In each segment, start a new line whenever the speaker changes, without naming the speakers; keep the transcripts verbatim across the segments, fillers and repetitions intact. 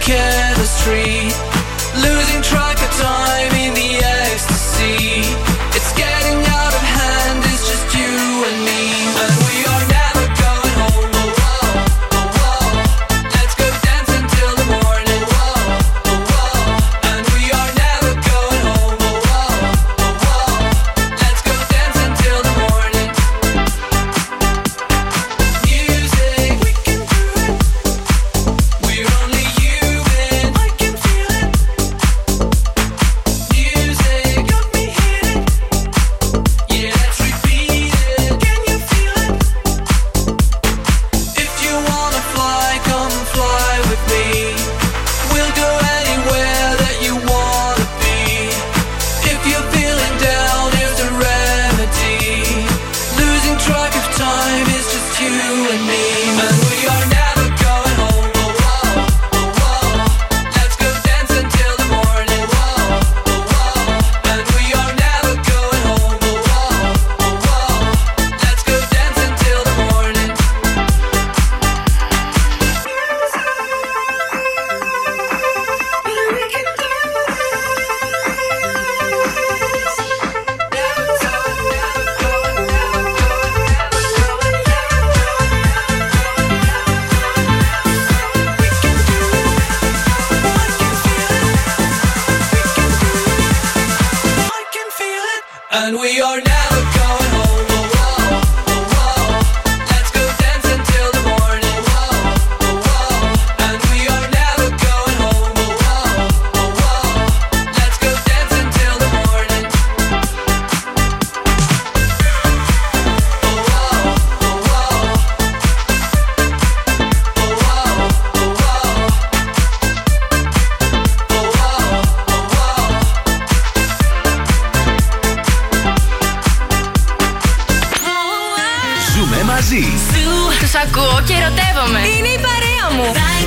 chemistry, losing track of time in the ecstasy. It's getting out of hand, it's just you and me, and we are never going home. Oh, oh, oh, oh. Let's go dance until the morning. Oh, oh, oh. And we are never going home. Oh, oh, oh, oh. Let's go dance until the morning. Music, we can do it. We're only human. I can feel it. Music got me hitting. Yeah, let's repeat it. Can you feel it? If you wanna fly, come fly with me. We'll go anywhere that you wanna be. If you're feeling down, here's the remedy. Losing track of time is just you and me, and we are never going home. Oh, oh, oh, oh. Let's go dance until the morning. Oh, oh, oh. And we are never going home. Oh, oh, oh, oh. Let's go dance until the morning. I can feel it, and we are never going home. Oh, oh, oh, oh. Let's go dance until the morning. Oh, oh, oh. And we are never going home. Oh, oh, oh, oh. Let's go dance until the morning. Oh, oh, oh, oh. Oh, oh, oh, oh.
Ζούμε μαζί.
Τους ακούω και ερωτεύομαι. Είναι η παρέα μου.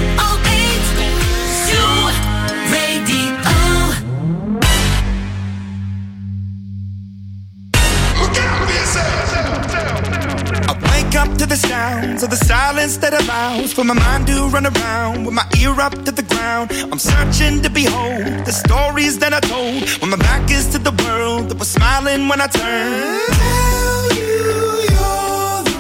I wake up to the sounds of the silence that allows for my mind to run around with my ear up to the ground. I'm searching to behold the stories that I told when my back is to the world that was smiling when I turned. Tell you you're the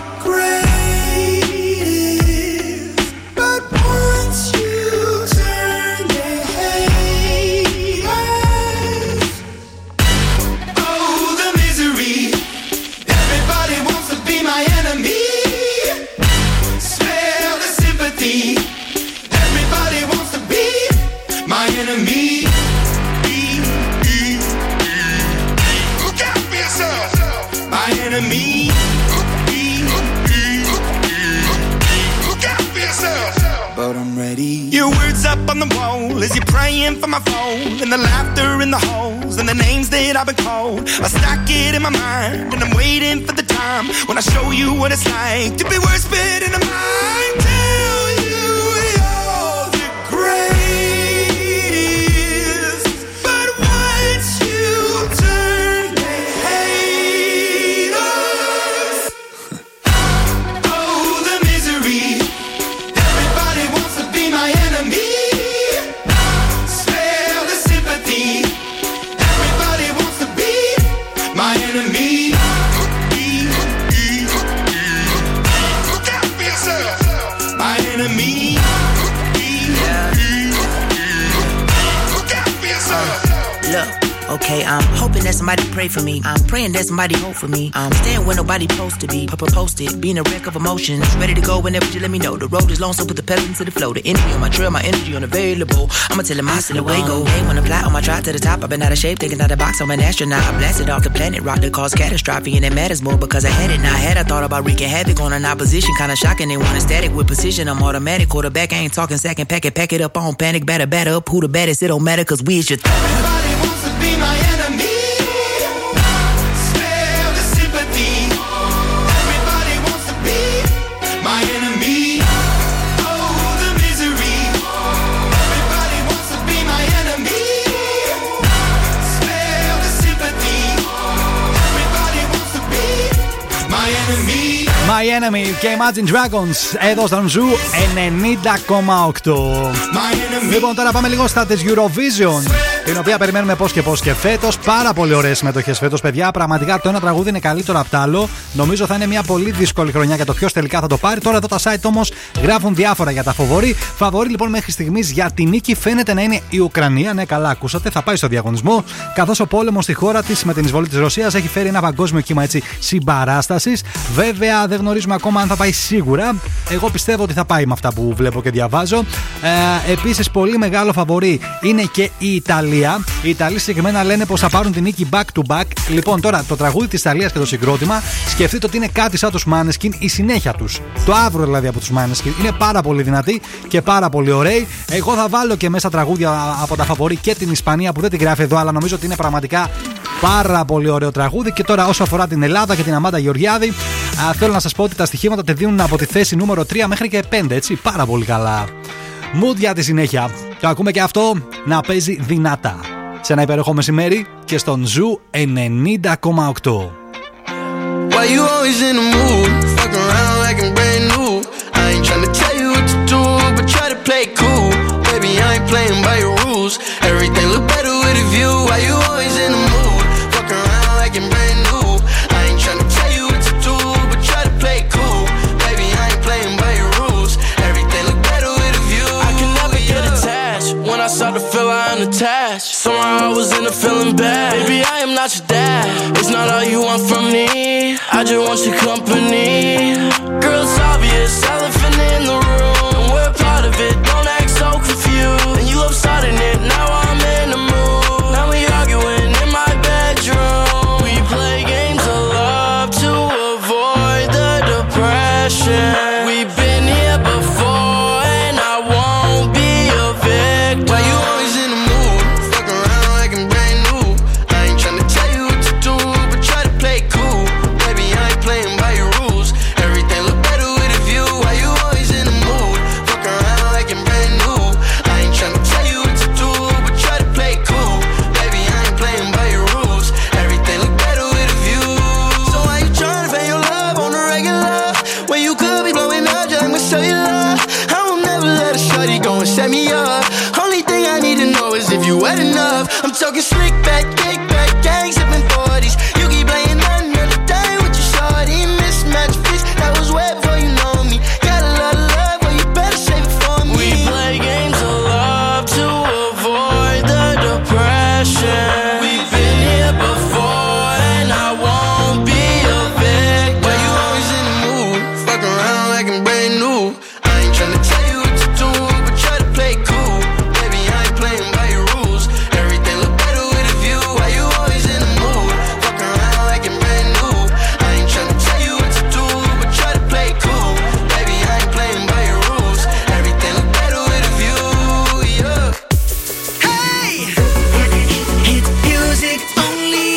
greatest, but once you turn they hate us. Oh, the misery. Everybody wants to be my enemy. Smell the sympathy. Everybody wants to be my enemy. Look out for yourself. My enemy. Look out for yourself. But I'm ready. Your words up on the wall as you're praying for my phone, and the laughter in the halls and the names that I've been called. I stack it in my mind and I'm waiting for the time when I show you what it's like to be worse fit in a mind. Tell you you're the greatest, but once you turn they hate us. Oh, the misery. Everybody wants to be my enemy. Smell the sympathy. Everybody wants to be my enemy. Look out for yourself. My enemy. Look out for yourself.
Look, okay, I'm hoping that somebody pray for me. I'm praying that somebody hope for me. I'm staying where nobody supposed to be. Papa posted, being a wreck of emotions. Ready to go whenever you let me know. The road is long, so put the pedal into the flow. The energy on my trail, my energy unavailable. I'ma tell him I still away go. Hey, wanna fly on my drive to the top. I've been out of shape, thinking out the box. I'm an astronaut. I blasted off the planet, rock that caused catastrophe, and it matters more because I had it. Now I had I thought about wreaking havoc on an opposition, kinda shocking. They want a static with precision. I'm automatic, quarterback. I ain't talking second pack it, pack it up on panic, batter, batter up. Who the baddest? It don't matter, cause we is your th-
Everybody wants to be my enemy. Smell the sympathy. Everybody wants to be my enemy. Oh, the misery. Everybody wants to be my enemy. Smell the sympathy. Everybody wants to be my enemy.
My My Enemy και Imagine Dragons εδώ στον Ζου ενενήντα κόμμα οκτώ. Λοιπόν, τώρα πάμε λίγο στα της Eurovision, την οποία περιμένουμε πώς και πώς και φέτος. Πάρα πολύ ωραίες συμμετοχές φέτος, παιδιά. Πραγματικά το ένα τραγούδι είναι καλύτερο από το άλλο. Νομίζω θα είναι μια πολύ δύσκολη χρονιά για το ποιος τελικά θα το πάρει. Τώρα εδώ τα site όμως γράφουν διάφορα για τα φαβορί. Φαβορί λοιπόν μέχρι στιγμής για τη νίκη φαίνεται να είναι η Ουκρανία. Ναι, καλά ακούσατε, θα πάει στο διαγωνισμό. Καθώς ο πόλεμος στη χώρα της με την εισβολή της Ρωσίας έχει φέρει ένα παγκόσμιο κύμα έτσι συμπαράστασης. Βέβαια δεν γνωρίζουμε ακόμα αν θα πάει σίγουρα. Εγώ πιστεύω ότι θα πάει με αυτά που βλέπω και διαβάζω. Ε, επίσης, πολύ μεγάλο φαβορί είναι και η Ιταλία. Οι Ιταλοί συγκεκριμένα λένε πως θα πάρουν την νίκη back to back. Λοιπόν, τώρα το τραγούδι της Ιταλίας και το συγκρότημα, σκεφτείτε ότι είναι κάτι σαν τους Måneskin, η συνέχεια τους. Το αύριο δηλαδή από τους Måneskin. Είναι πάρα πολύ δυνατοί και πάρα πολύ ωραίοι. Εγώ θα βάλω και μέσα τραγούδια από τα φαβορί και την Ισπανία που δεν την γράφει εδώ, αλλά νομίζω ότι είναι πραγματικά πάρα πολύ ωραίο τραγούδι. Και τώρα, όσο αφορά την Ελλάδα και την Αμάντα Γεωργιάδη, α, θέλω να σας πω ότι τα στοιχήματα τη δίνουν από τη θέση νούμερο τρία μέχρι και πέντε, έτσι. Πάρα πολύ καλά. Mood για τη συνέχεια. Το ακούμε και αυτό να παίζει δυνατά σε ένα υπέροχο μεσημέρι και στον Ζου ενενήντα κόμμα οκτώ.
Why you always in the mood? Fuck around like I'm brand new. I ain't tryna tell you what to do, but try to play cool. Baby, I ain't playing by your rules. Everything look better with a view. Why you always in the mood? Fuck around like I'm brand new. I ain't tryna tell you what to do, but try to play cool. Baby, I ain't playing by your rules. Everything look better with a view. I can never yeah. get attached. When I start to feel I unattached, somehow I was in a feeling bad. Baby, I am not your dad. It's not all you want from me. I just want your company. Girl, it's obvious, elephant in the room, and we're part of it. Don't act so confused. And you love starting it, now I'm in the mood. Now we arguing in my bedroom. We play games of love to avoid the depression. We've been here before, and I won't be a victim. Why you always in the mood? Fuck around like I'm brand new. I ain't tryna tell you what to do, but try to play cool. Baby, I ain't playing by your rules. Everything look better with a view. Why you always in the mood? Fuck around like I'm brand new. I ain't tryna tell you what to do, but try to play cool. Baby, I ain't playing by your rules. Everything look better with a view. So why you tryna fake your love on the regular when you could be blowing up just like my cellular? I will never let a shorty go and set me up. Only thing I need to know is if you wet enough. I'm talking slick back, kick back, gang sipping forties. You keep playing another day with your shorty. Mismatch fish that was wet before you know me. Got a lot of love, but you better save it for me. We play games of love to avoid the depression. We've been here before, and I won't be a victim. Why you always in the mood? Fuck around like I'm brand new. I ain't tryna tell you what to do, but try to play cool. Baby, I ain't playing by your rules. Everything look better with a view. Why you always in the mood? Fuck around like I'm brand new. I ain't tryna tell you what to do, but try to play cool. Baby, I ain't playing by your rules. Everything look better with a view, yeah. Hey! Hit music only.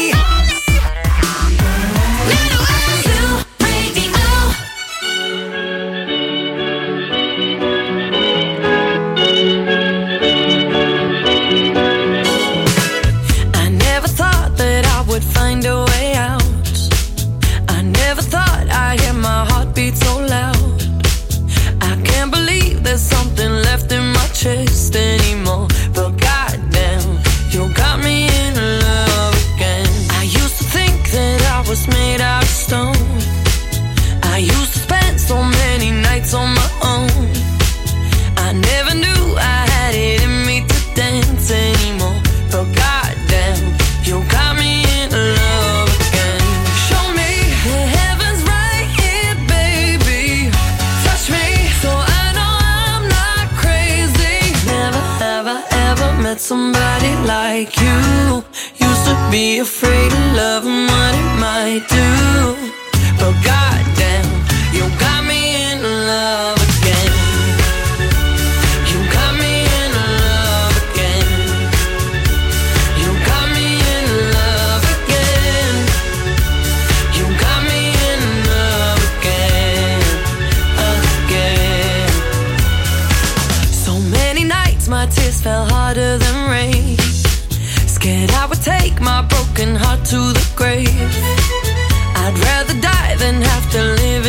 I never thought that I would find a way out. I never thought I'd hear my heartbeat so loud. I can't believe there's something left in my chest anymore. But goddamn, you got me in love again. I used to think that I was made out of stone. I used to spend so many nights on my own. I never knew I had it in me to dance anymore. But goddamn, you got me in love again. Show me the heavens right here, baby. Touch me so I know I'm not crazy. Never have I ever met somebody like you. Used to be afraid of love and what it might do. But goddamn, you got me in love again. You got me in love again. You got me in love again. You got me in love again, again. So many nights my tears fell harder than rain. Scared I would take my broken heart to the grave. I'd rather die than have to live in a storm.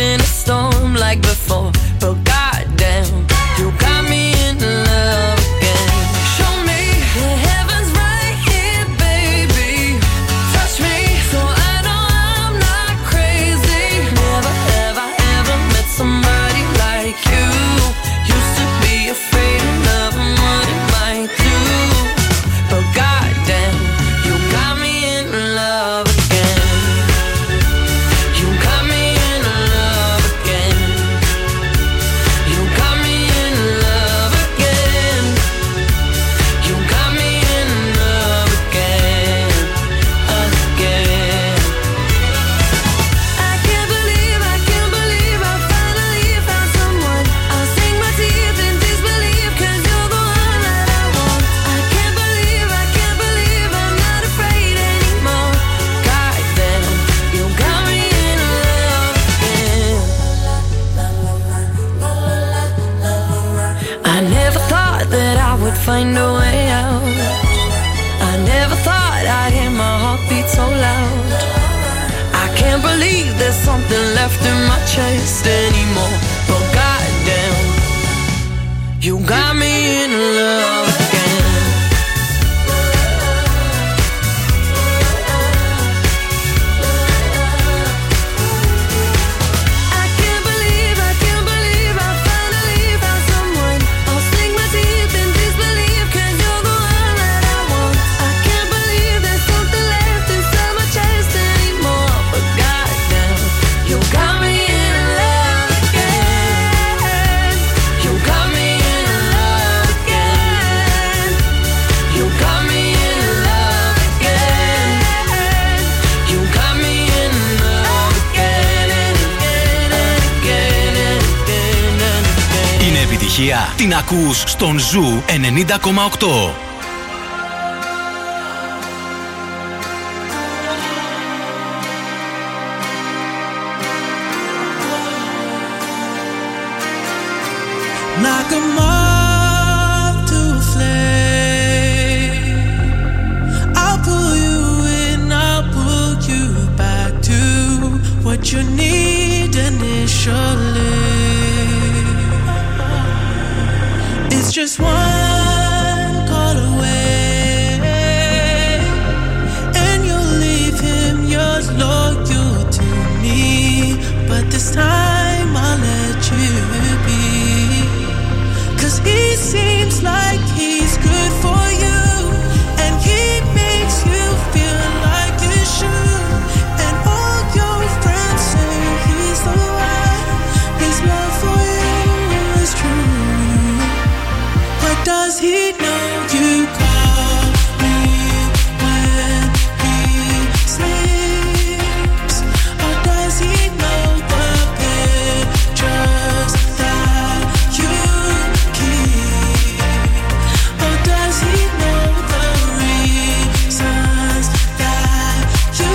storm like before. But goddamn, you got me in love again. Show me the heavens right here, baby. Touch me so I know I'm not crazy. Never have I ever met somebody like you. Used to be afraid of love and what it might do. But goddamn, you got me in love again. You got me in love again. You got me in love again. You got me in love again, again. I can't believe, I can't believe I finally found someone. I'll sink my teeth in disbelief, 'cause you're the one that I want. I can't believe, I can't believe I'm not afraid anymore. Goddamn, you got me in love again. I never thought that I would find a way out. I never thought I'd hear my heartbeat so loud. I can't believe there's something left in my chest anymore. But goddamn, you got me in love again. I can't believe, I can't believe I finally found someone. I'll sink my teeth in disbelief, 'cause you're the one that I want. I can't believe there's something left inside my chest anymore. But goddamn, you got me in love again. You got me in love again. You got me in love again. You got me in love again and again and again and again and again.
Είναι επιτυχία. Την ακούς στον Ζου ενενήντα κόμμα οκτώ.
Knock 'em off to a flame. I'll pull you in, I'll pull you back to what you need initially. It's just one call away, and you'll leave him yours loyal to me. But this time I'll let you be. 'Cause he seems like he's good for you, and he makes you feel like you should. And all your friends say he's the one. His love for you is true. But does he know you call me when he sleeps? Or does he know the pictures that you keep? Or does he know the reasons that you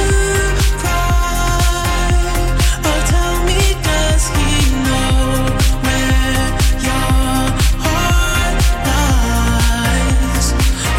cry? Or tell me, does he know where your heart lies?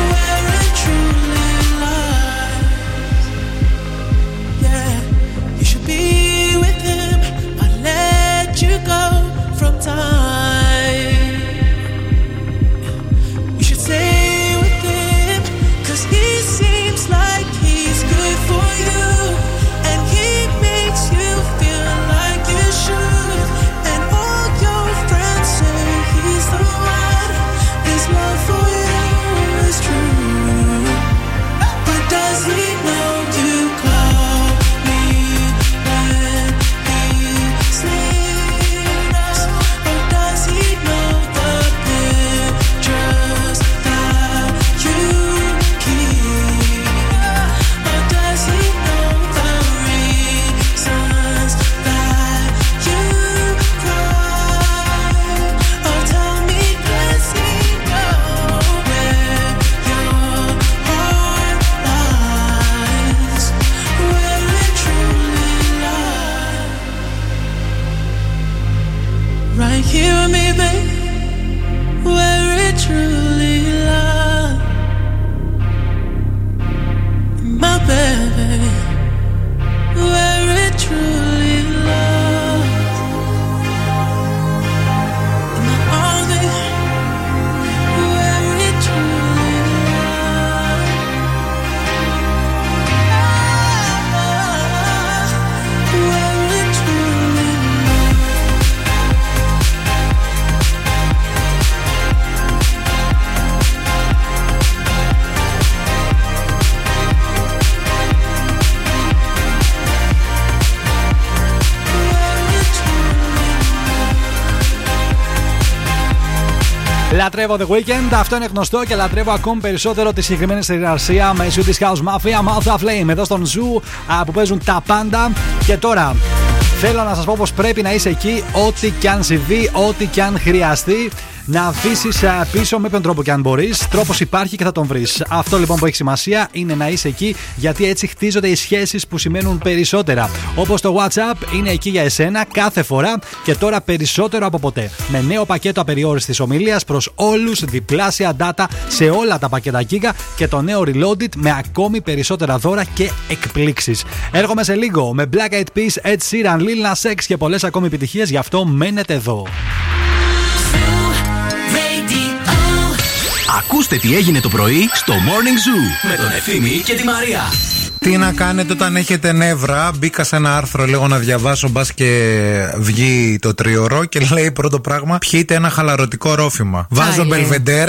Λατρεύω The Weeknd, αυτό είναι γνωστό και λατρεύω ακόμη περισσότερο τη συγκεκριμένη συνεργασία με Swedish House Mafia, Mouth of Flame, εδώ στον Zoo που παίζουν τα πάντα. Και τώρα θέλω να σας πω πως πρέπει να είσαι εκεί, ό,τι κι αν συμβεί, ό,τι κι αν χρειαστεί. Να αφήσεις πίσω με ποιον τρόπο και αν μπορείς. Τρόπος υπάρχει και θα τον βρεις. Αυτό λοιπόν που έχει σημασία είναι να είσαι εκεί, γιατί έτσι χτίζονται οι σχέσεις που σημαίνουν περισσότερα. Όπως το WhatsApp είναι εκεί για εσένα κάθε φορά και τώρα περισσότερο από ποτέ. Με νέο πακέτο απεριόριστης ομιλίας προς όλους, διπλάσια data σε όλα τα πακέτα Giga και το νέο Reloaded με ακόμη περισσότερα δώρα και εκπλήξεις. Έρχομαι σε λίγο με Black Eyed Peas, Ed Sheeran, Lil Nas X και πολλές ακόμη επιτυχίες, γι' αυτό μένετε εδώ.
Ακούστε τι έγινε το πρωί στο Morning Zoo με τον Ευθύμη και τη Μαρία.
Τι να κάνετε όταν έχετε νεύρα? Μπήκα σε ένα άρθρο λίγο να διαβάσω, μπας και βγει το τριωρό και λέει πρώτο πράγμα: πιείτε ένα χαλαρωτικό ρόφημα. Βάζω Μπελβεντέρ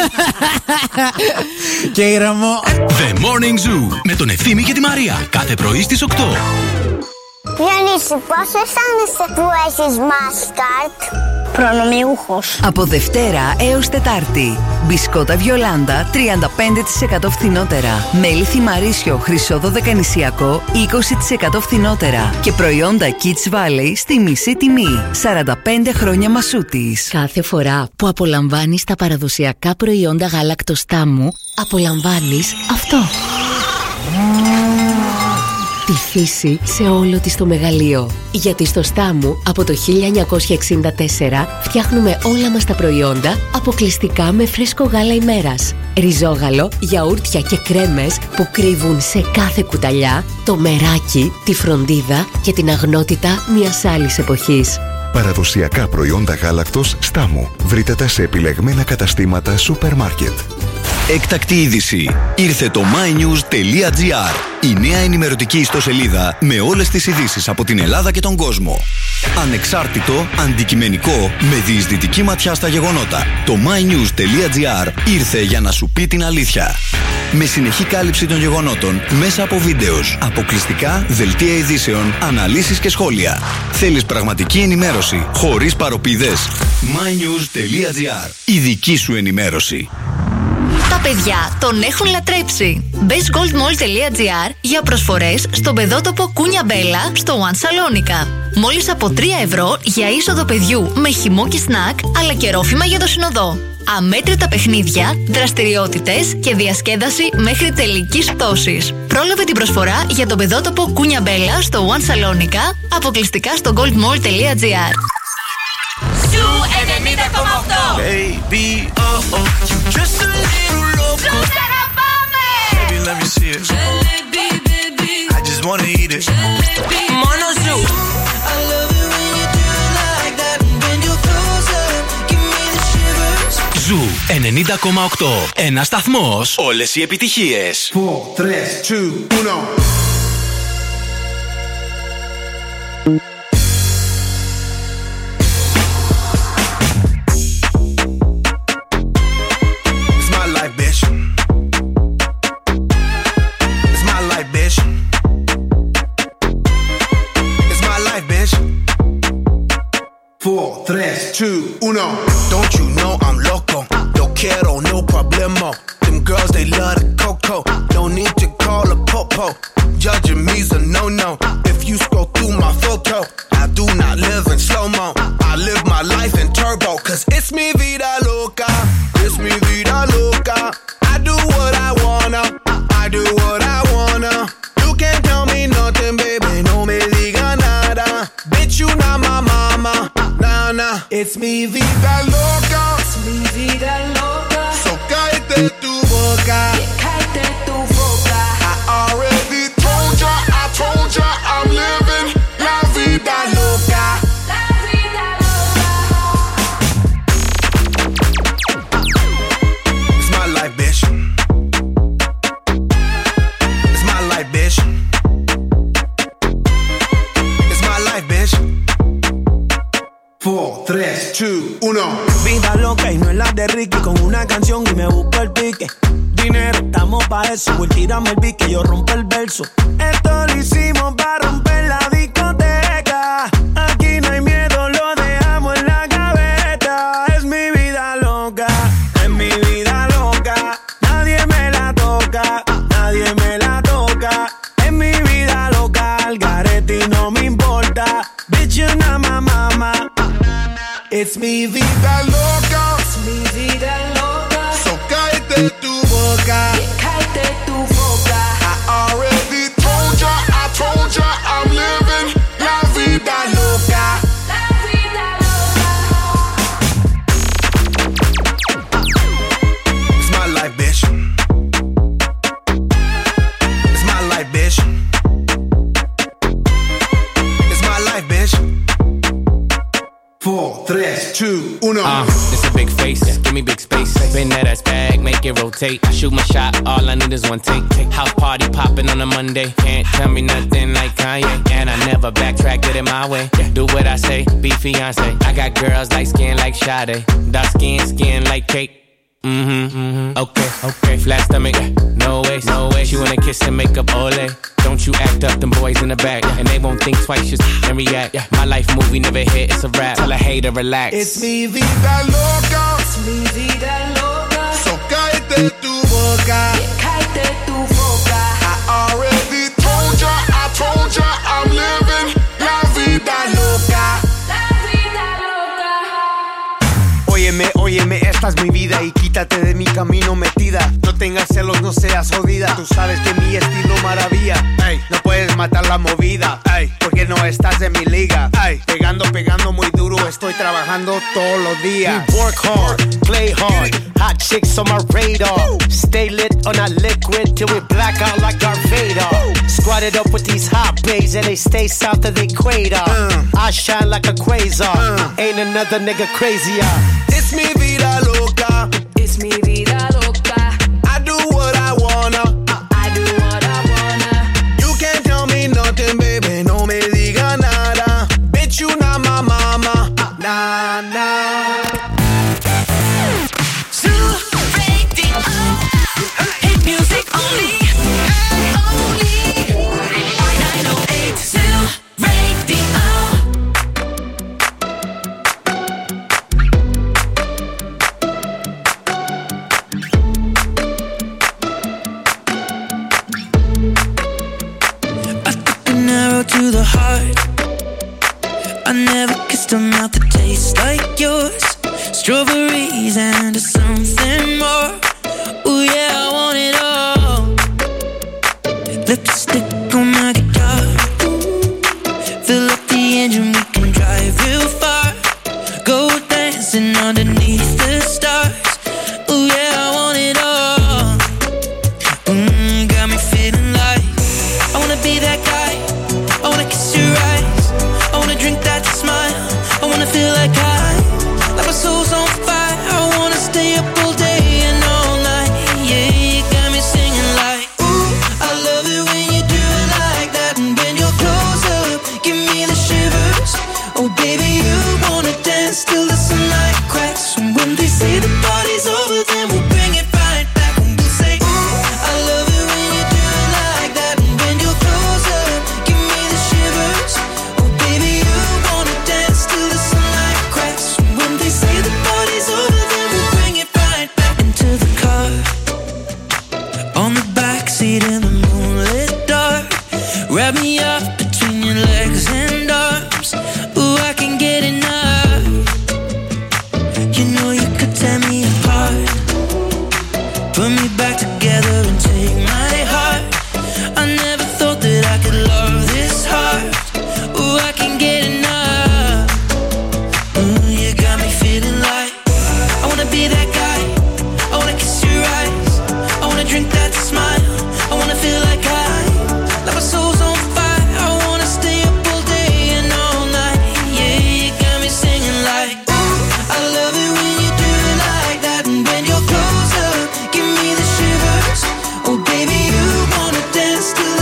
και ήρεμο.
The Morning Zoo με τον Ευθύμη και τη Μαρία. Κάθε πρωί στις οκτώ.
Διονύση, πώς αισθάνεσαι που έχεις Mastercard? Προνομιούχος.
Από Δευτέρα έως Τετάρτη. Μπισκότα Βιολάντα τριάντα πέντε τοις εκατό φθηνότερα. Μέλι Θυμαρίσιο Χρυσό Δωδεκανησιακό είκοσι τοις εκατό φθηνότερα. Και προϊόντα Kids Valley στη μισή τιμή. σαράντα πέντε χρόνια Μασούτης.
Κάθε φορά που απολαμβάνεις τα παραδοσιακά προϊόντα γάλακτος Τάμου, απολαμβάνεις αυτό. Τη φύση σε όλο της το μεγαλείο. Γιατί στο Στάμου από το χίλια εννιακόσια εξήντα τέσσερα φτιάχνουμε όλα μας τα προϊόντα αποκλειστικά με φρέσκο γάλα ημέρας. Ριζόγαλο, γιαούρτια και κρέμες που κρύβουν σε κάθε κουταλιά το μεράκι, τη φροντίδα και την αγνότητα μιας άλλης εποχής.
Παραδοσιακά προϊόντα γάλακτος Στάμου. Βρείτε τα σε επιλεγμένα καταστήματα σούπερ μάρκετ.
Έκτακτη είδηση. Ήρθε το mynews.gr, η νέα ενημερωτική ιστοσελίδα με όλες τις ειδήσεις από την Ελλάδα και τον κόσμο. Ανεξάρτητο, αντικειμενικό, με διεισδυτική ματιά στα γεγονότα. Το mynews.gr ήρθε για να σου πει την αλήθεια. Με συνεχή κάλυψη των γεγονότων μέσα από βίντεο, αποκλειστικά, δελτία ειδήσεων, αναλύσεις και σχόλια. Θέλεις πραγματική ενημέρωση χωρίς παροπίδες? mynews.gr, η δική σου ενημέρωση.
Τα παιδιά τον έχουν λατρέψει. Μπες goldmall.gr για προσφορές στον παιδότοπο Κούνια Μπέλα στο One Salonica. Μόλις από τρία ευρώ για είσοδο παιδιού με χυμό και σνακ, αλλά και ρόφημα για το συνοδό. Αμέτρητα παιχνίδια, δραστηριότητες και διασκέδαση μέχρι τελικής πτώσης. Πρόλαβε την προσφορά για τον παιδότοπο Κούνια Μπέλα στο One Salonica, αποκλειστικά στο goldmall.gr.
Ζου ενενήντα κόμμα οκτώ. Baby, oh, oh, you just a little loco. Ζου ξαναπάμε. Baby, let me see it. Jalebi, baby. I just wanna eat it. Jalebi. Μόνο Ζου. I love it when you do it like that. When you're closer, give me the shivers.
Ζου ενενήντα κόμμα οκτώ. Ένας σταθμός, όλες οι επιτυχίες.
four, three, two, one.
four, three, two, one. Don't you know I'm loco? Yo quiero, no problemo. Them girls, they love the coco. No need to call a popo. Judging me's a no-no. If you scroll through my photo, I do not live in slow-mo. I live my life in turbo. Cause it's mi vida loca. It's mi vida loca. I do what I wanna. I do what I wanna. You can't tell me nothing, baby. No me diga nada. Bitch, you not my mama. It's mi vida loca.
It's mi vida loca.
So cállate tu boca.
Yeah, cállate tu boca.
I already told ya, I told ya, I'm living la vida loca.
La vida loca.
It's my life, bitch. It's my life, bitch. It's my life, bitch. four, three, two, one.
Vida loca y no es la de Ricky. Con una canción y me busco el pique. Dinero, estamos pa' eso. Pues tírame el pique, yo rompo el verso. Esto lo hicimos pa' romper la discoteca. Aquí no hay miedo, lo dejamos en la gaveta. Es mi vida loca.
It's mi vida loca.
It's mi vida loca.
So cállate tu boca.
Yeah, cállate tu boca.
I already told ya, I told ya, I'm living la vida loca.
La vida loca.
It's my life, bitch. It's my life, bitch. It's my life, bitch. Four, three, two, uno.
Uh, it's a big face, give me big space. Spin that ass bag, make it rotate. I shoot my shot, all I need is one take. House party popping on a Monday. Can't tell me nothing like Kanye. And I never backtrack, get it my way. Do what I say, be fiance. I got girls like skin like Sade. Dark skin, skin like cake. Mm-hmm, mm-hmm, okay, okay. Flat stomach, no way, no way. She wanna kiss and make up, ole. Don't you act up, them boys in the back. And they won't think twice, just and react. My life movie never hit, it's a rap. Tell a hater, relax.
It's mi vida loca.
It's mi vida loca.
So cállate tu boca.
Yeah, cállate tu boca.
I already told ya, I told ya, I'm living la vida loca.
La vida loca.
Óyeme, óyeme, esta es mi vida y quítate de mi camino metida. No tengas celos, no seas jodida. Tú sabes que mi estilo maravilla. Ey, no puedes matar la movida. Ey, porque no estás en mi liga. Ey, pegando, pegando muy duro. Estoy trabajando todos los días.
We work hard, play hard. Hot chicks on my radar. Stay lit on a liquid till we black out like Darth Vader. Squatted up with these hot babes and they stay south of the equator. Uh, I shine like a quasar. Uh, Ain't another nigga crazier.
It's mi vida loca.
It's mi vida loca.
I do what I wanna.
I do what I wanna.
You can't tell me nothing, baby. No me diga nada. Bitch, you not my mama. Nah, nah.
Zoo Radio. Hit music only. Only. nine oh eight Zoo Radio.
To the heart, I never kissed a mouth that tastes like yours. Strawberries and something more. Ooh yeah, I want it all. Lipstick on my guitar. Fill up the engine, we can drive real far. Go dancing underneath the stars. Ooh yeah, I want it all. Mm, got me feeling like I wanna be that guy. I wanna kiss your eyes. I wanna drink that smile. I wanna feel like I, like my soul's on fire. I wanna stay up all day and all night. Yeah, you got me singing like, ooh, I love it when you do it like that. And when you're close up, give me the shivers. Oh baby, you wanna dance till the sunlight cracks. And when they say the party's over, then we'll bring it right back. And we'll say, ooh, I love it when you do it like that. And when you're close up, give me the shivers. Oh baby, you wanna dance till the sunlight cracks. And when they say the party's over, then we'll bring it right back into the car. On the backseat in the moonlit dark. Wrap me up between your legs and arms. Ooh, I can get enough. You know you could tear me apart. Put me back together and take my heart. I never thought that I could love this hard. Ooh, I can get enough. Ooh, you got me feeling like I wanna be that guy. I wanna kiss your eyes. I wanna drink that smile. I wanna feel like I, like my soul's on fire. I wanna stay up all day and all night. Yeah, you got me singing like, ooh, I love it when you do it like that. And when you're close up, give me the shivers. Oh baby, you wanna dance till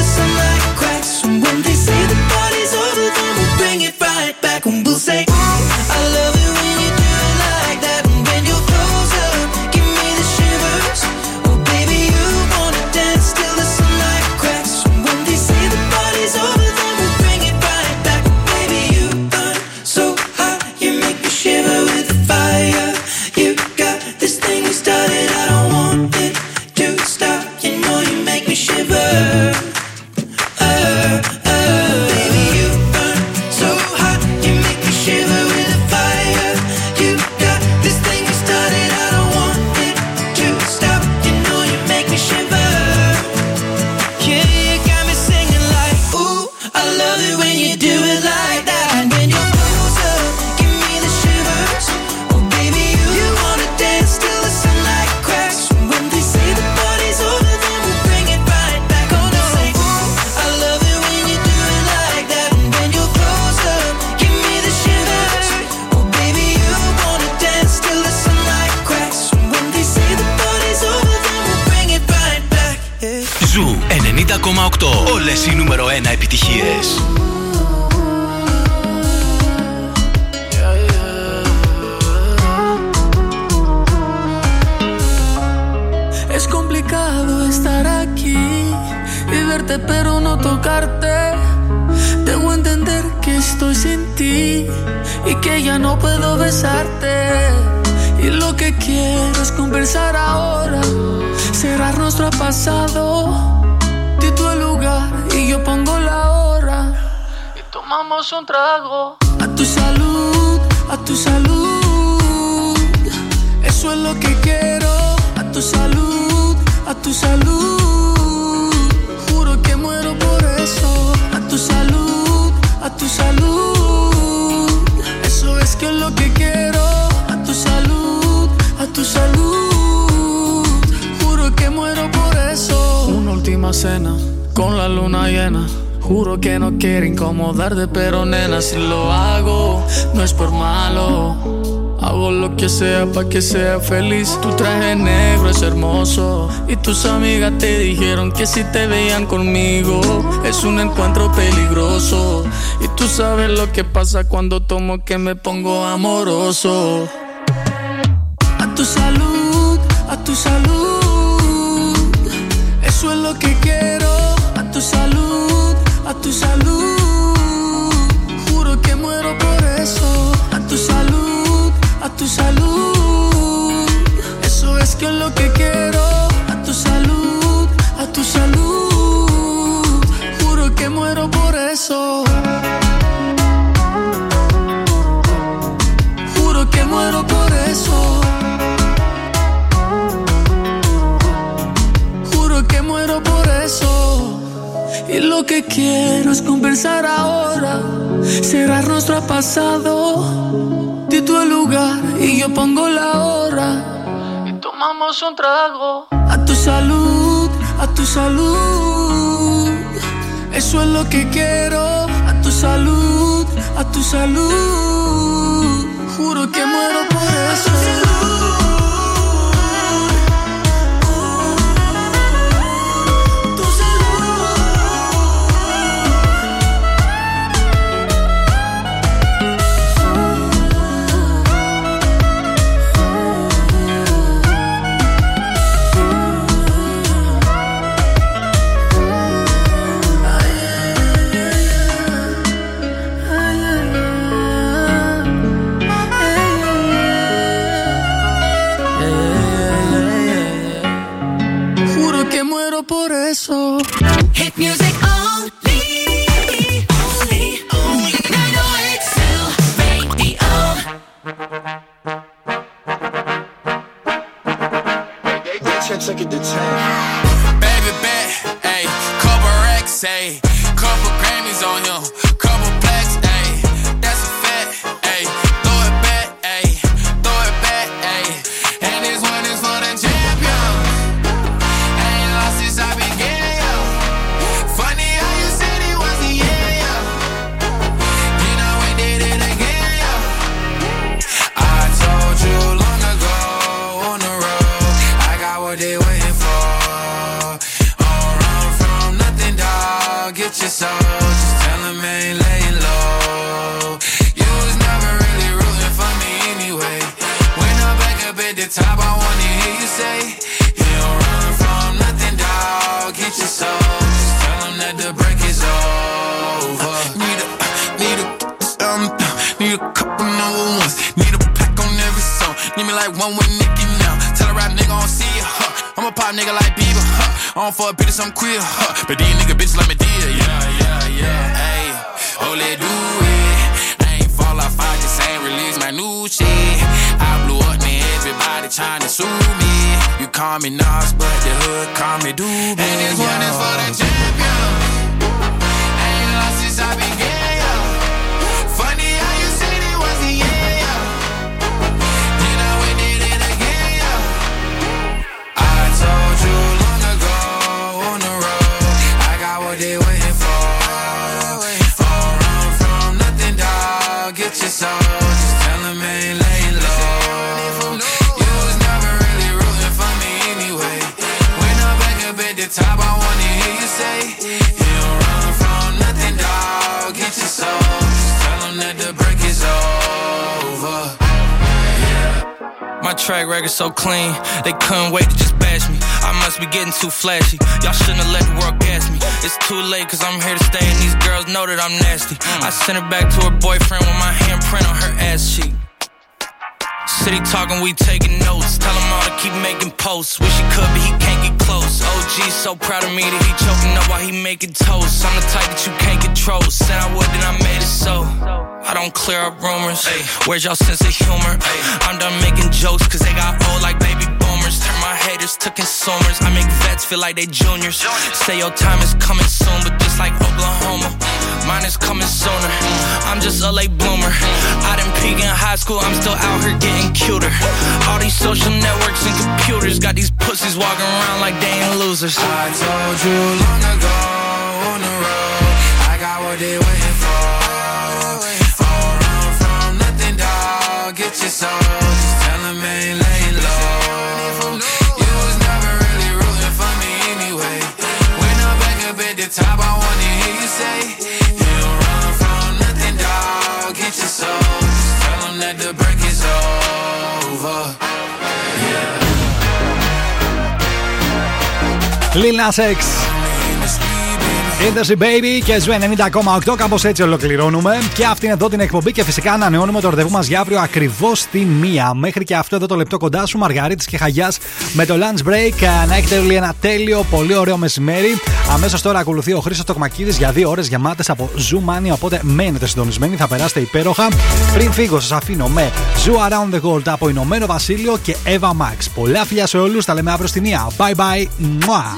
κόμμα οκτώ. Όλες οι νούμερο ένα επιτυχίες.
Es complicado estar aquí y verte pero no tocarte. Debo entender que estoy sin ti y que ya no puedo besarte. Y lo que quiero es conversar ahora, cerrar nuestro pasado. Di tú el lugar y yo pongo la hora y tomamos un trago. A tu salud, a tu salud, eso es lo que quiero. A tu salud, a tu salud, juro que muero por eso. A tu salud, a tu salud, eso es que es lo que quiero. A tu salud, a tu salud, juro que muero por eso. Una última cena con la luna llena. Juro que no quiero incomodarte, pero nena, si lo hago, no es por malo. Hago lo que sea pa' que sea feliz. Tu traje negro es hermoso y tus amigas te dijeron que si te veían conmigo es un encuentro peligroso. Y tú sabes lo que pasa cuando tomo, que me pongo amoroso. A tu salud, a tu salud, eso es lo que quiero. A tu salud, a tu salud, juro que muero por eso. A tu salud, a tu salud, eso es que es lo que quiero. A tu salud, a tu salud, juro que muero por eso. Juro que muero por eso. Juro que muero por eso. Y lo que quiero es conversar ahora, cerrar nuestro pasado. Di tú el lugar y yo pongo la hora y tomamos un trago. A tu salud, a tu salud, eso es lo que quiero. A tu salud, a tu salud, juro que muero por eso. Por eso.
Hit music only, only, only. nine oh eight two Radio.
Baby bet, ayy, couple racks, ayy, couple Grammys on him, couple plaques, ayy, that's a fact, ayy, throw it back, ayy, throw it back, ayy, and this one is for the champion. I began, yo. Funny how you said it was the end, yo. You know we did it again, yo. I told you long ago on the road, I got what they waiting for. Don't run from nothing, dog. Get your soul, just tell them ain't laying low. You was never really rooting for me anyway. When I'm back up at the top, I wanna hear you say, you don't run from nothing, dog. Get your soul, just tell them that the break is over. Need a, need a, um, need a couple number ones. Need a pack on every song. Need me like one with Nicki now. Tell a rap nigga I don't see ya, huh. I'm a pop nigga like Bieber, huh. I don't fuck bitches, I'm queer, huh. But these nigga bitches like me dear, yeah, yeah, yeah. Ayy, oh let do it. I ain't fall off, I just ain't release my new shit. I blew up, man, everybody trying to sue me. You call me Nas, but the hood call me Doobie. And this one is for the champion. Ain't lost since I began, yo. Funny how you said it was the end, yo. You know we did it again, yo. I told you long ago on the road, I got what they waiting for. Don't run from nothing, dog. Get your soul, just tell them ain't laying low. You was never really rooting for me anyway. When I'm back up at the top, I wanna hear you say, say you don't run from nothing, dog. Get your soul. Just tell them that the break is over.
My track record so clean, they couldn't wait to just bash me. I must be getting too flashy. Y'all shouldn't have let the world gas me. It's too late cause I'm here to stay and these girls know that I'm nasty. I sent her back to her boyfriend with my handprint on her ass cheek. City talking, we taking notes. Tell him all to keep making posts. Wish he could, but he can't get close. O G's so proud of me that he choking up while he making toast. I'm the type that you can't control. Said I would, then I made it so. I don't clear up rumors. Ay, where's y'all sense of humor? Ay, I'm done making jokes cause they got old like baby boomers. Turn my haters to consumers. I make vets feel like they juniors. Say your time is coming soon, but just like Oklahoma, mine is coming sooner. I'm just a late bloomer. I didn't peak in high school, I'm still out here getting cuter. All these social networks and computers got these pussies walking around like they ain't losers.
I told you long ago on the road, I got what they waiting for. All run from nothing, dog. Get your soul. Just tell them ain't laying low. You was never really rooting for me anyway. When I'm back up at the top, I wanna hear you say you don't run from nothing, dog. Get your soul. Just tell them that the break is over. Yeah.
Lil Nas X, Industry Baby και Ζου ενενήντα κόμμα οκτώ. Κάπως έτσι ολοκληρώνουμε. Και αυτή είναι εδώ την εκπομπή. Και φυσικά ανανεώνουμε το ραντεβού μας για αύριο ακριβώς στη μία. Μέχρι και αυτό εδώ το λεπτό κοντά σου, Μαργαρίτης και Χαγιάς με το lunch break. Να έχετε όλοι ένα τέλειο, πολύ ωραίο μεσημέρι. Αμέσως τώρα ακολουθεί ο Χρήστος Τοκμακίδης για δύο ώρες γεμάτες από Zoo Mania. Οπότε μένετε συντονισμένοι, θα περάσετε υπέροχα. Πριν φύγω, σας αφήνω με Zoo Around the World από Ηνωμένο Βασίλειο και Eva Max. Πολλά φιλιά σε όλους. Τα λέμε αύριο στη μία. Bye bye. Μουά.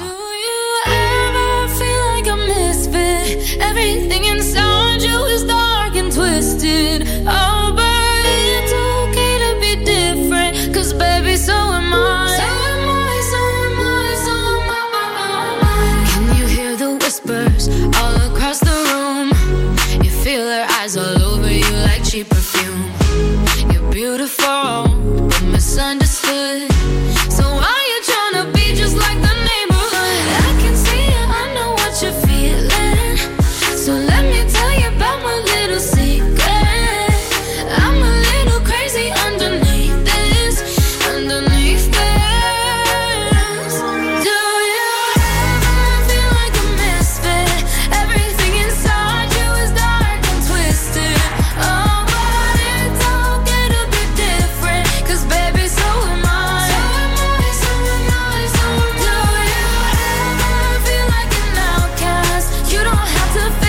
Everything inside you is dark and twisted. Oh, but it's okay to be different. Cause baby, so am I. So am I, so am I, so am I. Can you hear the whispers all across the room? You feel her eyes all over you like cheap perfume. You're beautiful, but misunderstood. So why you tryna be just like the neighborhood? I can see it, I know what you're feeling. So let me tell you about my little secret. I'm a little crazy underneath this, underneath this. Do you ever feel like a misfit? Everything inside you is dark and twisted. Oh, but it's okay to be different. Cause baby, so am I. So am I, so am I, so am I. Do you ever feel like an outcast? You don't have to feel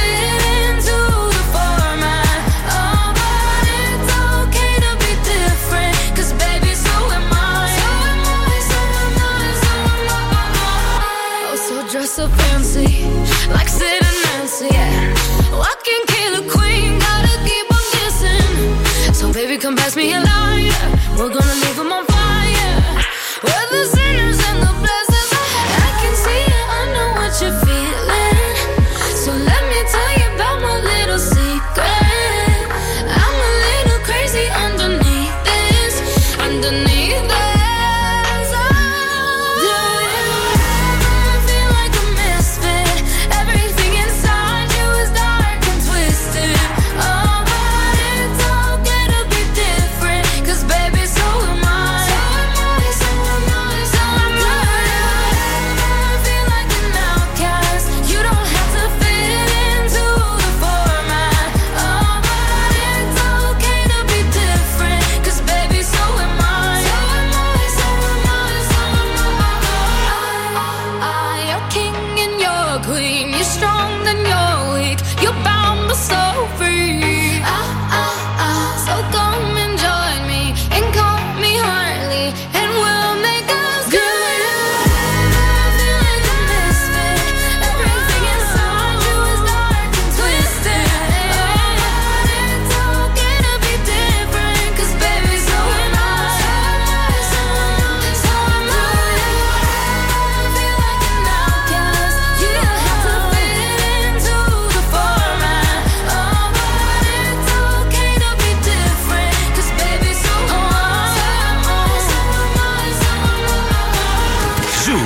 so fancy, like Sid and Nancy, yeah. Walking killer queen, gotta keep on kissing. So baby, come pass me a lighter. We're gonna leave them on fire. We're the sinners and the blessings. I can see it, I know what you're feeling. So let me tell you about my little secret. I'm a little crazy underneath this, underneath this. Cause baby, so am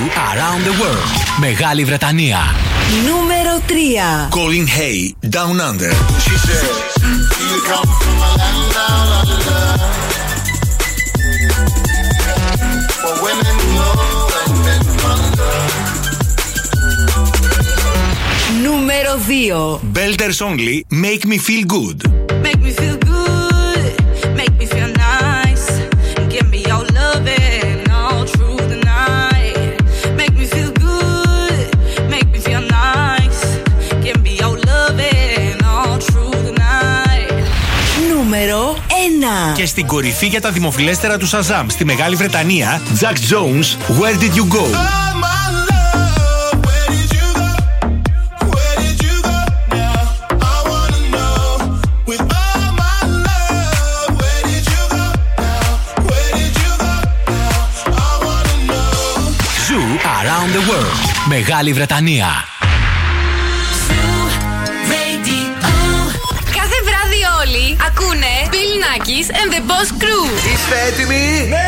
Around the World. Μεγάλη Βρετανία.
Νούμερο τρία.
Colin Hay, Down Under. She said, you come from a land down under. For women know and men wonder.
Νούμερο δύο.
Belters Only, Make Me Feel Good.
Make me feel good, make me feel nice. Give me your loving all through the night. Make me feel good, make me feel nice. Give me your loving all through the night.
Νούμερο ένα.
Και στην κορυφή για τα δημοφιλέστερα του Shazam στη Μεγάλη Βρετανία, Jack Jones, Where Did You Go?
Around the World. Μεγάλη Βρετανία.
Κάθε βράδυ όλοι ακούνε Bill Nackis and the Boss Crew.
Είστε έτοιμοι?
Ναι!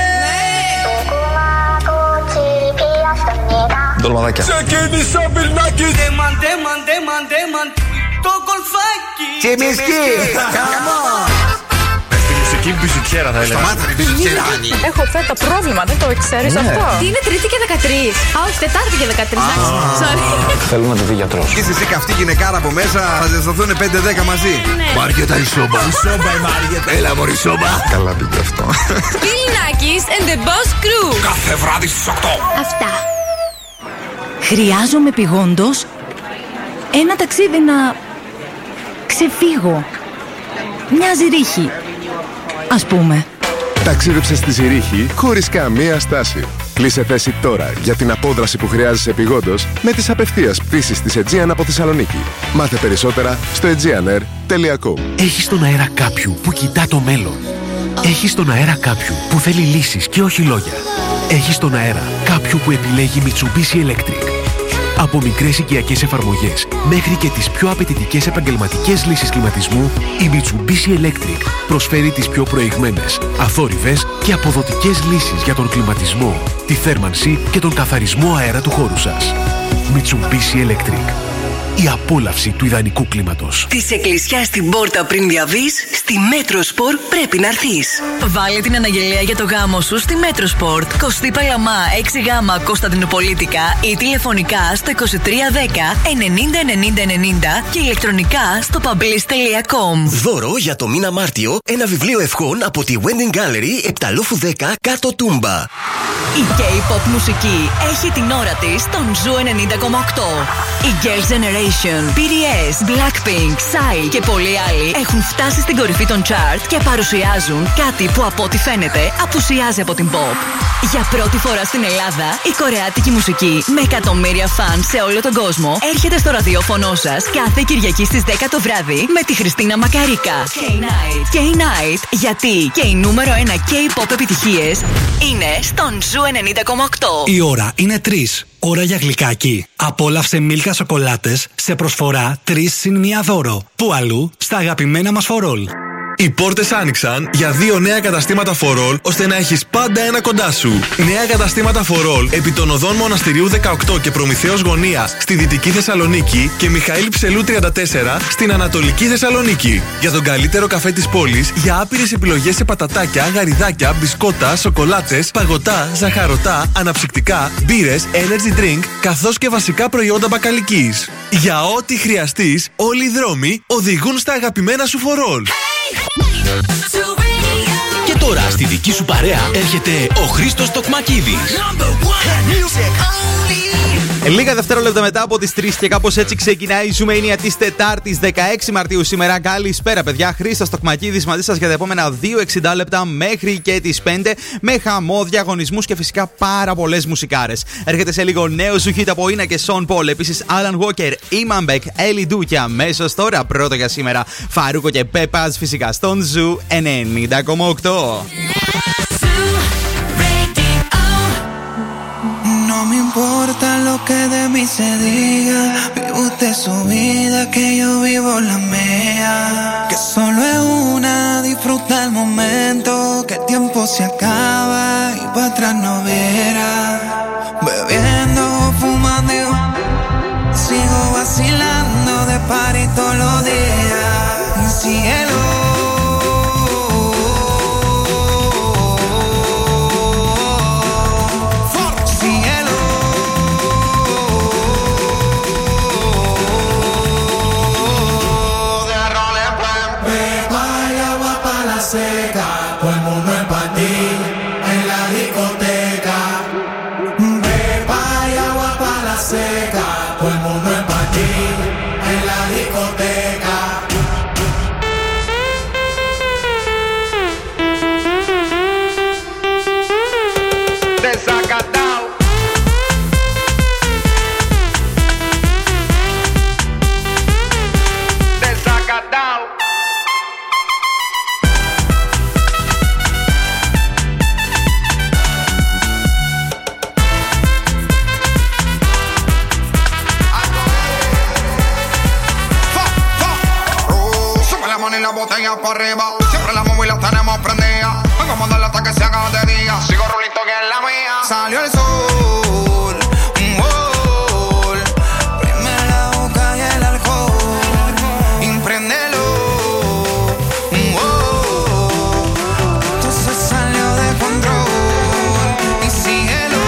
Ντολμαδάκια.
Ξεκίνησε ο Bill Nackis. Ντέμαν, ντέμαν, ντέμαν, ντέμαν. Το κολφάκι.
Τσιμισκή. Come on.
Μουσική μπιζουκέρα θα έλεγα.
Σταμάτα ρε μπιζουκέρα.
Έχω φέτα πρόβλημα, δεν το ξέρεις αυτό.
Τι είναι Τρίτη και δεκατρείς? Α, όχι, Τετάρτη και δεκατρείς. Sorry.
Θέλουμε να το δει γιατρός.
Είσαι εσύ καυτή γυναικάρα από μέσα, θα ζεσταθούν πέντε δέκα μαζί. Μάριετα η σόμπα. Η σόμπα η Μάριετα. Έλα μωρή σόμπα. Καλά πήγε αυτό.
Bill Nackis and the Boss Crew.
Κάθε βράδυ στις οκτώ.
Αυτά.
Χρειάζομαι πηγόντως ένα ταξίδι να ξεφύγω. Μια ζυρίχη, ας πούμε.
Ταξίδεψε στη Ζυρίχη χωρίς καμία στάση. Κλείσε θέση τώρα για την απόδραση που χρειάζεσαι επειγόντως με τις απευθείας πτήσεις της Aegean από Θεσσαλονίκη. Μάθε περισσότερα στο aegean air τελεία com.
Έχεις στον αέρα κάποιου που κοιτά το μέλλον. Έχεις στον αέρα κάποιου που θέλει λύσεις και όχι λόγια. Έχεις στον αέρα κάποιου που επιλέγει Mitsubishi Electric. Από μικρές οικιακές εφαρμογές μέχρι και τις πιο απαιτητικές επαγγελματικές λύσεις κλιματισμού, η Mitsubishi Electric προσφέρει τις πιο προηγμένες, αθόρυβες και αποδοτικές λύσεις για τον κλιματισμό, τη θέρμανση και τον καθαρισμό αέρα του χώρου σας. Mitsubishi Electric. Η απόλαυση του ιδανικού κλίματος.
Της εκκλησιάς στην πόρτα πριν διαβείς, στη Μέτροσπορ πρέπει να έρθεις. Βάλε την αναγγελία για το γάμο σου στη Μέτροσπορ. Κωστή Παλαμά έξι Γ Κωνσταντινοπολίτικα ή τηλεφωνικά στο είκοσι τρία δέκα ενενήντα ενενήντα ενενήντα και ηλεκτρονικά στο pablis τελεία com.
Δώρο για το μήνα Μάρτιο, ένα βιβλίο ευχών από τη Wedding Gallery Επταλόφου δέκα κάτω Τούμπα.
Η K-pop μουσική έχει την ώρα της στον Ζου ενενήντα κόμμα οκτώ. Η Girls' Generation, μπι τι ες, Blackpink, Psy και πολλοί άλλοι έχουν φτάσει στην κορυφή των chart και παρουσιάζουν κάτι που από ό,τι φαίνεται απουσιάζει από την pop. Για πρώτη φορά στην Ελλάδα, η κορεάτικη μουσική με εκατομμύρια φαν σε όλο τον κόσμο έρχεται στο ραδιόφωνο σας κάθε Κυριακή στις δέκα το βράδυ με τη Χριστίνα Μακαρίκα. K-Night. K-Night, γιατί και οι νούμερο ένα K-pop επιτυχίες είναι στον Ζου ενενήντα κόμμα οκτώ.
Η ώρα είναι τρεις. Ώρα για γλυκάκι. Απόλαυσε Μίλκα σοκολάτες σε προσφορά τρεις συν μία δώρο. Πού αλλού, στα αγαπημένα μας φορόλ.
Οι πόρτες άνοιξαν για δύο νέα καταστήματα φορόλ, ώστε να έχεις πάντα ένα κοντά σου. Νέα καταστήματα φορόλ επί των οδών Μοναστηρίου δεκαοκτώ και Προμηθέως Γωνία στη Δυτική Θεσσαλονίκη και Μιχαήλ Ψελού τριάντα τέσσερα στην Ανατολική Θεσσαλονίκη. Για τον καλύτερο καφέ της πόλης, για άπειρες επιλογές σε πατατάκια, γαριδάκια, μπισκότα, σοκολάτες, παγωτά, ζαχαρωτά, αναψυκτικά, μπύρες, energy drink, καθώς και βασικά προϊόντα μπακαλικής. Για ό,τι χρειαστείς, όλοι οι δρόμοι οδηγούν στα αγαπημένα σου φορόλ.
Και τώρα στη δική σου παρέα έρχεται ο Χρήστος Τοκμακίδης.
Λίγα δευτερόλεπτα μετά από τις τρεις και κάπως έτσι ξεκινάει η Ζουμενία της Τετάρτης δεκαέξι Μαρτίου σήμερα. Καλησπέρα, παιδιά. Χρήστος Τοκμακίδης μαζί σας για τα επόμενα δύο εξήντα λεπτά μέχρι και τις πέντε με χαμό, διαγωνισμούς και φυσικά πάρα πολλές μουσικάρες. Έρχεται σε λίγο νέο σου hit από Ίνα και Σον Πολ. Επίσης Alan Walker, Iman Beck, Ellie Du και αμέσως τώρα πρώτο για σήμερα Φαρούκο και Πέπας φυσικά στον Ζου ενενήντα κόμμα οκτώ.
No me importa lo que de mí se diga, vive usted su vida, que yo vivo la mía. Que solo es una, disfruta el momento, que el tiempo se acaba y para atrás no verá. Bebiendo party todos los días. Cielo.
Pa' arriba, siempre la móvil la tenemos prendida. Vengo a mandarla hasta que se haga de día. Sigo rulito que es la mía. Salió el sol, un gol. Prime la boca y el alcohol. Impréndelo, un gol. Entonces salió de control. Y síguelo.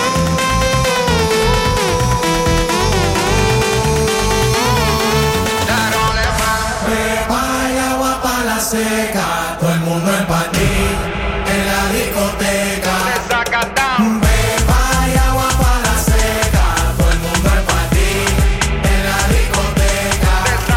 Seca, todo el mundo en patí, en la discoteca. Beba y agua pa' la seca, todo el mundo en patí, en la discoteca.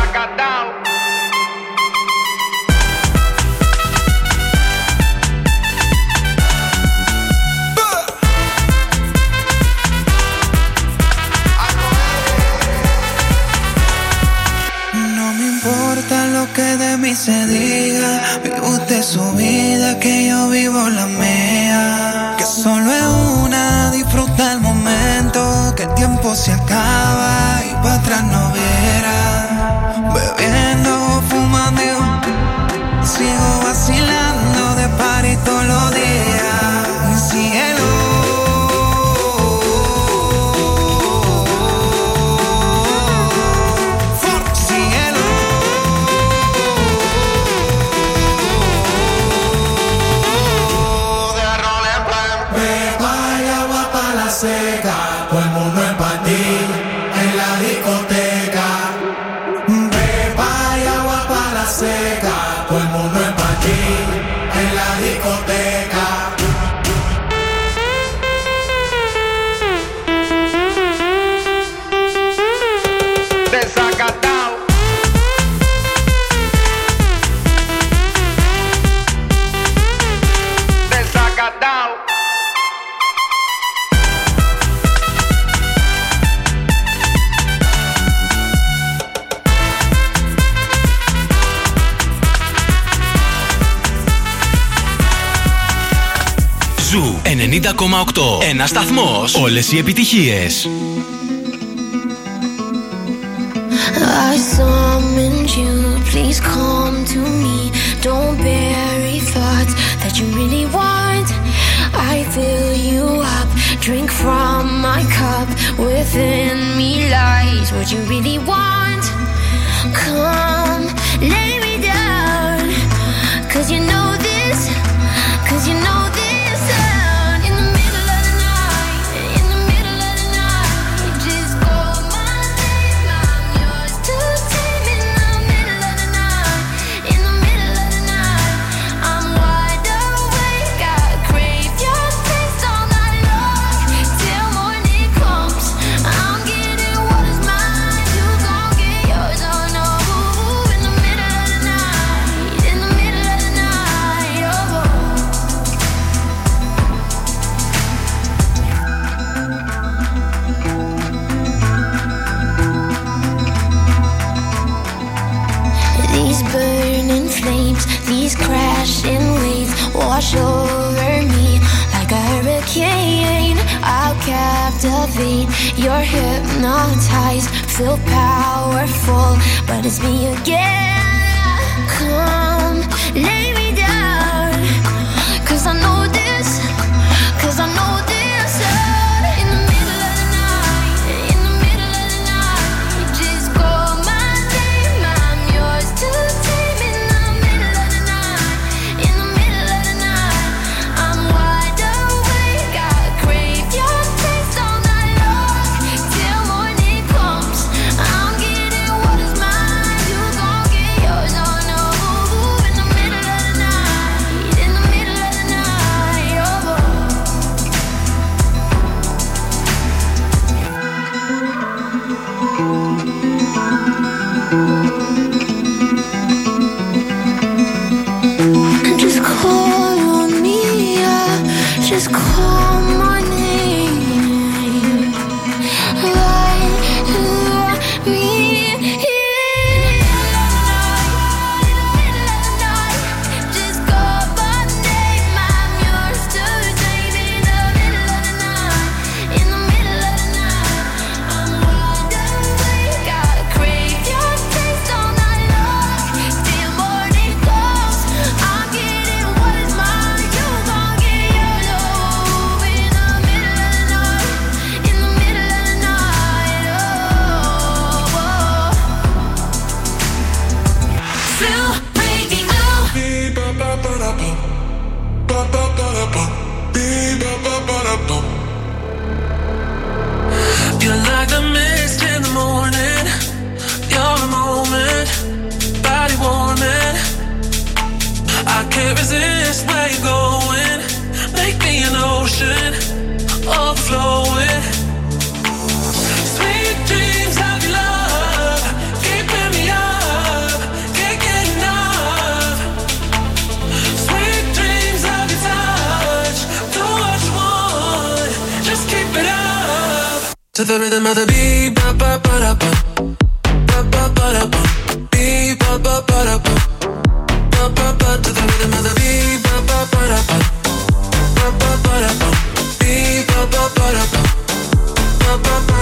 No me importa lo que de mí se diga, vive usted su vida, que yo vivo la mía. Que solo es una, disfruta el momento, que el tiempo se acaba y para atrás no viera. Bebiendo, fumando, sigo vacilando de party todos los días. Cielo. Seca, todo el mundo en patí, en la discoteca. Beba y agua pa' la seca, todo el mundo en patí, en la discoteca.
Desacatao. Desacatao.
Ζου ενενήντα κόμμα οκτώ. Ένας σταθμός. Όλες οι επιτυχίες.
I summoned you, please come to me. Don't bury thoughts that you really want. I fill you up, drink from my cup. Within me lies what you really want. Come, lay me down, cause you know this, cause you know this. These crashing waves wash over me like a hurricane. I'll captivate, you're hypnotized, feel powerful, but it's me again. Come, lay me down, cause I know this, cause I know this. In the middle of the night, in the middle of the night, just call my name.
to the rhythm of the beat, ba ba ba da ba, ba ba ba da ba, beat, ba ba ba da ba, ba ba ba to the rhythm of the beat, ba ba ba da ba, ba ba ba da ba, beat, ba ba ba da ba, ba ba ba.